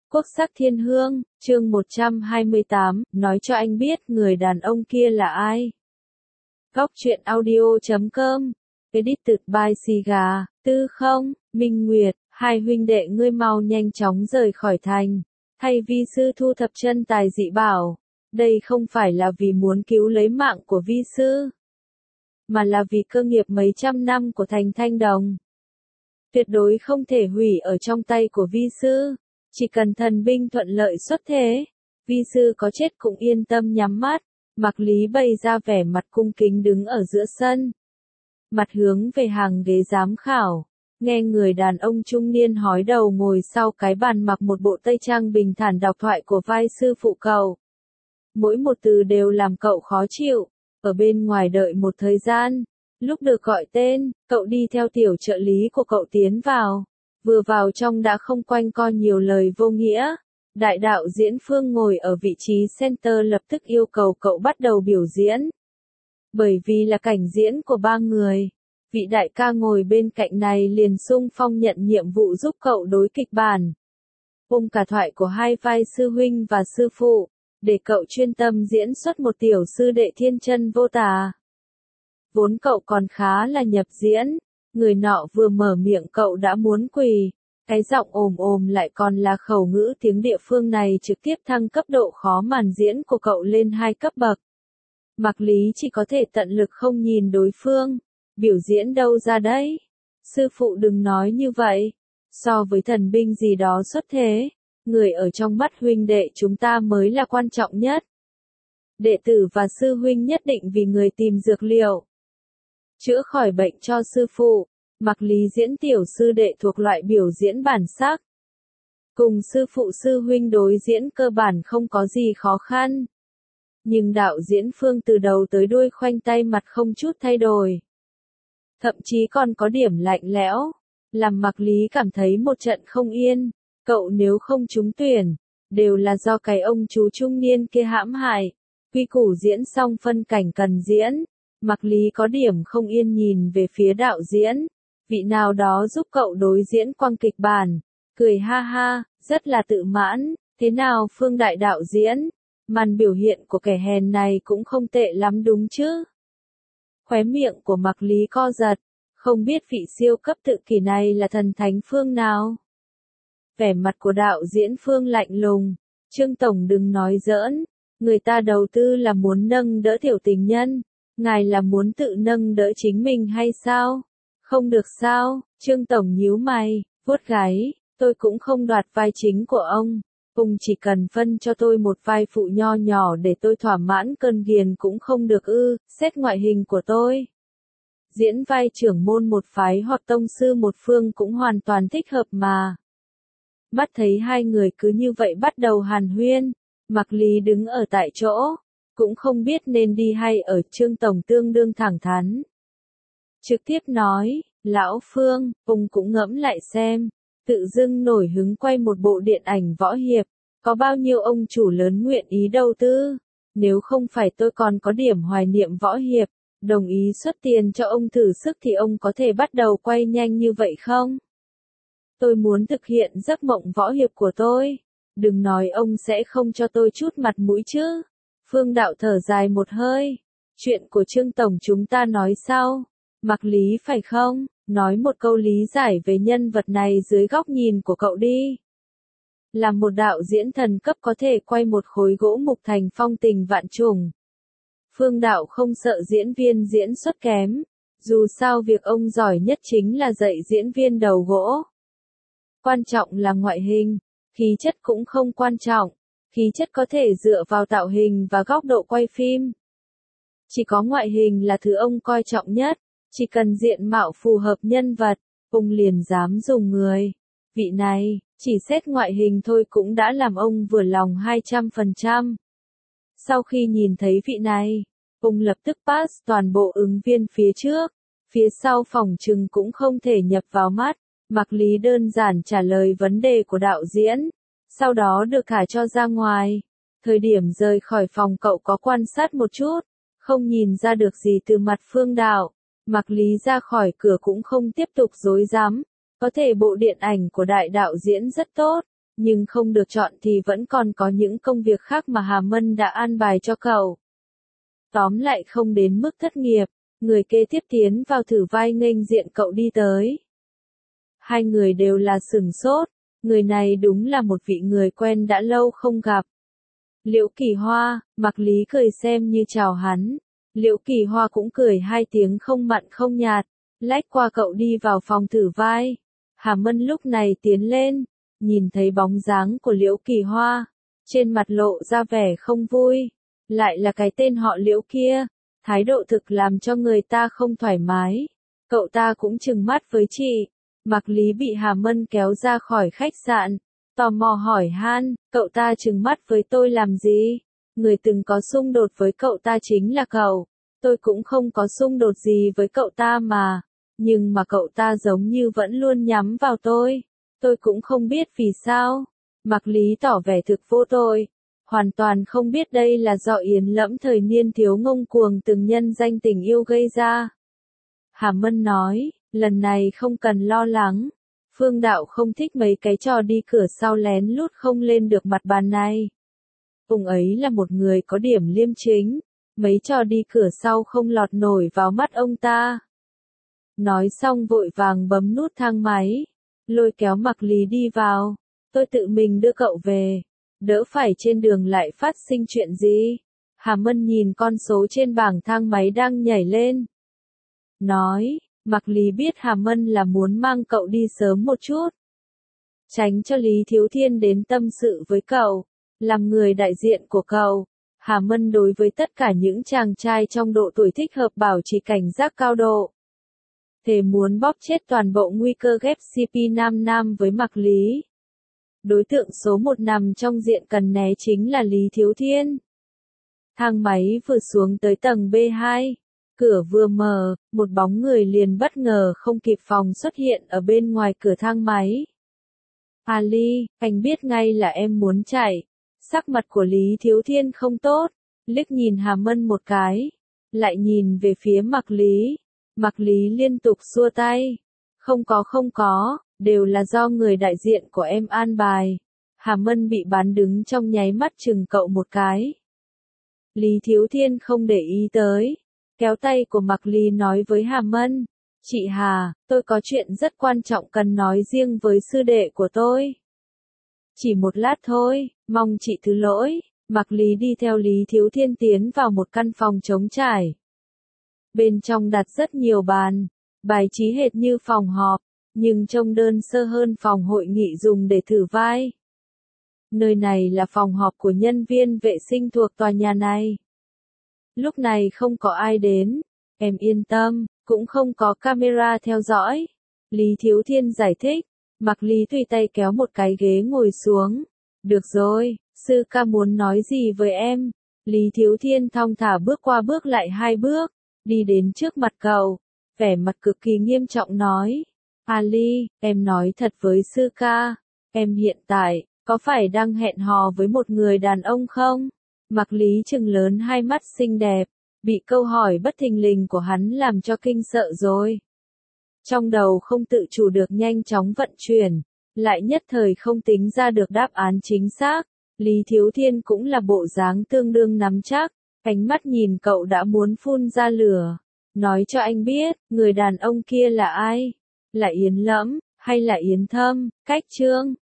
Quốc sắc thiên hương, chương 128, nói cho anh biết người đàn ông kia là ai. Góc truyện audio.com, Edited by Siga, Tư Không, Minh Nguyệt, hai huynh đệ ngươi mau nhanh chóng rời khỏi thành. Thay vi sư thu thập chân tài dị bảo, đây không phải là vì muốn cứu lấy mạng của vi sư, mà là vì cơ nghiệp mấy trăm năm của thành Thanh Đồng. Tuyệt đối không thể hủy ở trong tay của vi sư. Chỉ cần thần binh thuận lợi xuất thế, vi sư có chết cũng yên tâm nhắm mắt. Mạc Lý bày ra vẻ mặt cung kính đứng ở giữa sân, mặt hướng về hàng ghế giám khảo, nghe người đàn ông trung niên hói đầu ngồi sau cái bàn mặc một bộ tây trang bình thản đọc thoại của vai sư phụ cậu. Mỗi một từ đều làm cậu khó chịu. Ở bên ngoài đợi một thời gian, lúc được gọi tên, cậu đi theo tiểu trợ lý của cậu tiến vào. Vừa vào trong đã không quanh co nhiều lời vô nghĩa. Đại đạo diễn Phương ngồi ở vị trí center lập tức yêu cầu cậu bắt đầu biểu diễn. Bởi vì là cảnh diễn của ba người, vị đại ca ngồi bên cạnh này liền xung phong nhận nhiệm vụ giúp cậu đối kịch bản. Cả thoại của hai vai sư huynh và sư phụ, để cậu chuyên tâm diễn xuất một tiểu sư đệ thiên chân vô tà. Vốn cậu còn khá là nhập diễn. Người nọ vừa mở miệng cậu đã muốn quỳ, cái giọng ồm ồm lại còn là khẩu ngữ tiếng địa phương này trực tiếp thăng cấp độ khó màn diễn của cậu lên 2 cấp bậc. Mạc Lý chỉ có thể tận lực không nhìn đối phương, biểu diễn đâu ra đấy. Sư phụ đừng nói như vậy, so với thần binh gì đó xuất thế, người ở trong mắt huynh đệ chúng ta mới là quan trọng nhất. Đệ tử và sư huynh nhất định vì người tìm dược liệu, chữa khỏi bệnh cho sư phụ. Mạc Lý diễn tiểu sư đệ thuộc loại biểu diễn bản sắc. Cùng sư phụ sư huynh đối diễn cơ bản không có gì khó khăn. Nhưng đạo diễn Phương từ đầu tới đuôi khoanh tay mặt không chút thay đổi. Thậm chí còn có điểm lạnh lẽo, làm Mạc Lý cảm thấy một trận không yên. Cậu nếu không trúng tuyển, đều là do cái ông chú trung niên kia hãm hại. Quy củ diễn xong phân cảnh cần diễn. Mạc Lý có điểm không yên nhìn về phía đạo diễn, vị nào đó giúp cậu đối diễn quang kịch bản, cười ha ha, rất là tự mãn, thế nào Phương đại đạo diễn, màn biểu hiện của kẻ hèn này cũng không tệ lắm đúng chứ. Khóe miệng của Mạc Lý co giật, không biết vị siêu cấp tự kỷ này là thần thánh phương nào. Vẻ mặt của đạo diễn Phương lạnh lùng, Trương Tổng đừng nói giỡn, người ta đầu tư là muốn nâng đỡ tiểu tình nhân. Ngài là muốn tự nâng đỡ chính mình hay sao? Không được sao? Trương Tổng nhíu mày, vuốt gáy, tôi cũng không đoạt vai chính của ông. Ông chỉ cần phân cho tôi một vai phụ nho nhỏ để tôi thỏa mãn cơn ghiền cũng không được ư, xét ngoại hình của tôi. Diễn vai trưởng môn một phái hoặc tông sư một phương cũng hoàn toàn thích hợp mà. Mắt thấy hai người cứ như vậy bắt đầu hàn huyên, Mạc Lý đứng ở tại chỗ. Cũng không biết nên đi hay ở. Trương Tổng tương đương thẳng thắn. Trực tiếp nói, Lão Phương, ông cũng ngẫm lại xem, tự dưng nổi hứng quay một bộ điện ảnh võ hiệp, có bao nhiêu ông chủ lớn nguyện ý đầu tư, nếu không phải tôi còn có điểm hoài niệm võ hiệp, đồng ý xuất tiền cho ông thử sức thì ông có thể bắt đầu quay nhanh như vậy không? Tôi muốn thực hiện giấc mộng võ hiệp của tôi, đừng nói ông sẽ không cho tôi chút mặt mũi chứ. Phương đạo thở dài một hơi. Chuyện của Trương Tổng chúng ta nói sau. Mạc Lý phải không? Nói một câu lý giải về nhân vật này dưới góc nhìn của cậu đi. Là một đạo diễn thần cấp có thể quay một khối gỗ mục thành phong tình vạn trùng. Phương đạo không sợ diễn viên diễn xuất kém. Dù sao việc ông giỏi nhất chính là dạy diễn viên đầu gỗ. Quan trọng là ngoại hình, khí chất cũng không quan trọng. Khí chất có thể dựa vào tạo hình và góc độ quay phim. Chỉ có ngoại hình là thứ ông coi trọng nhất, chỉ cần diện mạo phù hợp nhân vật, ông liền dám dùng người. Vị này, chỉ xét ngoại hình thôi cũng đã làm ông vừa lòng 200%. Sau khi nhìn thấy vị này, ông lập tức pass toàn bộ ứng viên phía trước, phía sau phòng trừng cũng không thể nhập vào mắt. Mạc Lý đơn giản trả lời vấn đề của đạo diễn. Sau đó được thả cho ra ngoài. Thời điểm rời khỏi phòng cậu có quan sát một chút, không nhìn ra được gì từ mặt Phương đạo. Mạc Lý ra khỏi cửa cũng không tiếp tục dối dám. Có thể bộ điện ảnh của đại đạo diễn rất tốt, nhưng không được chọn thì vẫn còn có những công việc khác mà Hà Mân đã an bài cho cậu. Tóm lại không đến mức thất nghiệp, người kế tiếp tiến vào thử vai nghênh diện cậu đi tới. Hai người đều là sửng sốt, người này đúng là một vị người quen đã lâu không gặp. Liễu Kỳ Hoa, Mạc Lý cười xem như chào hắn. Liễu Kỳ Hoa cũng cười hai tiếng không mặn không nhạt, lách qua cậu đi vào phòng thử vai. Hà Mân lúc này tiến lên, nhìn thấy bóng dáng của Liễu Kỳ Hoa, trên mặt lộ ra vẻ không vui. Lại là cái tên họ Liễu kia, thái độ thực làm cho người ta không thoải mái. Cậu ta cũng trừng mắt với chị. Mạc Lý bị Hà Mân kéo ra khỏi khách sạn, tò mò hỏi han, cậu ta trừng mắt với tôi làm gì? Người từng có xung đột với cậu ta chính là cậu. Tôi cũng không có xung đột gì với cậu ta mà. Nhưng mà cậu ta giống như vẫn luôn nhắm vào tôi. Tôi cũng không biết vì sao. Mạc Lý tỏ vẻ thực vô tội. Hoàn toàn không biết đây là do Yến Lẫm thời niên thiếu ngông cuồng từng nhân danh tình yêu gây ra. Hà Mân nói, lần này không cần lo lắng. Phương Đạo không thích mấy cái trò đi cửa sau lén lút không lên được mặt bàn này. Ông ấy là một người có điểm liêm chính, mấy trò đi cửa sau không lọt nổi vào mắt ông ta. Nói xong vội vàng bấm nút thang máy, lôi kéo Mạc Lý đi vào. Tôi tự mình đưa cậu về, đỡ phải trên đường lại phát sinh chuyện gì. Hà Mân nhìn con số trên bảng thang máy đang nhảy lên. Nói, Mạc Lý biết Hà Mân là muốn mang cậu đi sớm một chút. Tránh cho Lý Thiếu Thiên đến tâm sự với cậu, làm người đại diện của cậu. Hà Mân đối với tất cả những chàng trai trong độ tuổi thích hợp bảo trì cảnh giác cao độ. Thề muốn bóp chết toàn bộ nguy cơ ghép CP nam nam với Mạc Lý. Đối tượng số 1 nằm trong diện cần né chính là Lý Thiếu Thiên. Thang máy vừa xuống tới tầng B2. Cửa vừa mở, một bóng người liền bất ngờ không kịp phòng xuất hiện ở bên ngoài cửa thang máy. Ali, anh biết ngay là em muốn chạy. Sắc mặt của Lý Thiếu Thiên không tốt, liếc nhìn Hà Mân một cái, lại nhìn về phía Mạc Lý. Mạc Lý liên tục xua tay. Không có, đều là do người đại diện của em an bài. Hà Mân bị bán đứng trong nháy mắt chừng cậu một cái. Lý Thiếu Thiên không để ý tới. Kéo tay của Mạc Lý nói với Hà Mân, chị Hà, tôi có chuyện rất quan trọng cần nói riêng với sư đệ của tôi. Chỉ một lát thôi, mong chị thứ lỗi. Mạc Lý đi theo Lý Thiếu Thiên tiến vào một căn phòng trống trải. Bên trong đặt rất nhiều bàn, bài trí hệt như phòng họp, nhưng trông đơn sơ hơn phòng hội nghị dùng để thử vai. Nơi này là phòng họp của nhân viên vệ sinh thuộc tòa nhà này. Lúc này không có ai đến, em yên tâm, cũng không có camera theo dõi. Lý Thiếu Thiên giải thích. Mạc Lý tùy tay kéo một cái ghế ngồi xuống. Được rồi, sư ca muốn nói gì với em? Lý Thiếu Thiên thong thả bước qua bước lại 2 bước, đi đến trước mặt cậu, vẻ mặt cực kỳ nghiêm trọng nói. Ali, em nói thật với sư ca, em hiện tại, có phải đang hẹn hò với một người đàn ông không? Mạc Lý trừng lớn hai mắt xinh đẹp, bị câu hỏi bất thình lình của hắn làm cho kinh sợ rồi. Trong đầu không tự chủ được nhanh chóng vận chuyển, lại nhất thời không tính ra được đáp án chính xác. Lý Thiếu Thiên cũng là bộ dáng tương đương nắm chắc, ánh mắt nhìn cậu đã muốn phun ra lửa. Nói cho anh biết, người đàn ông kia là ai? Là Yến Lẫm, hay là Yến Thâm, Cách Trương?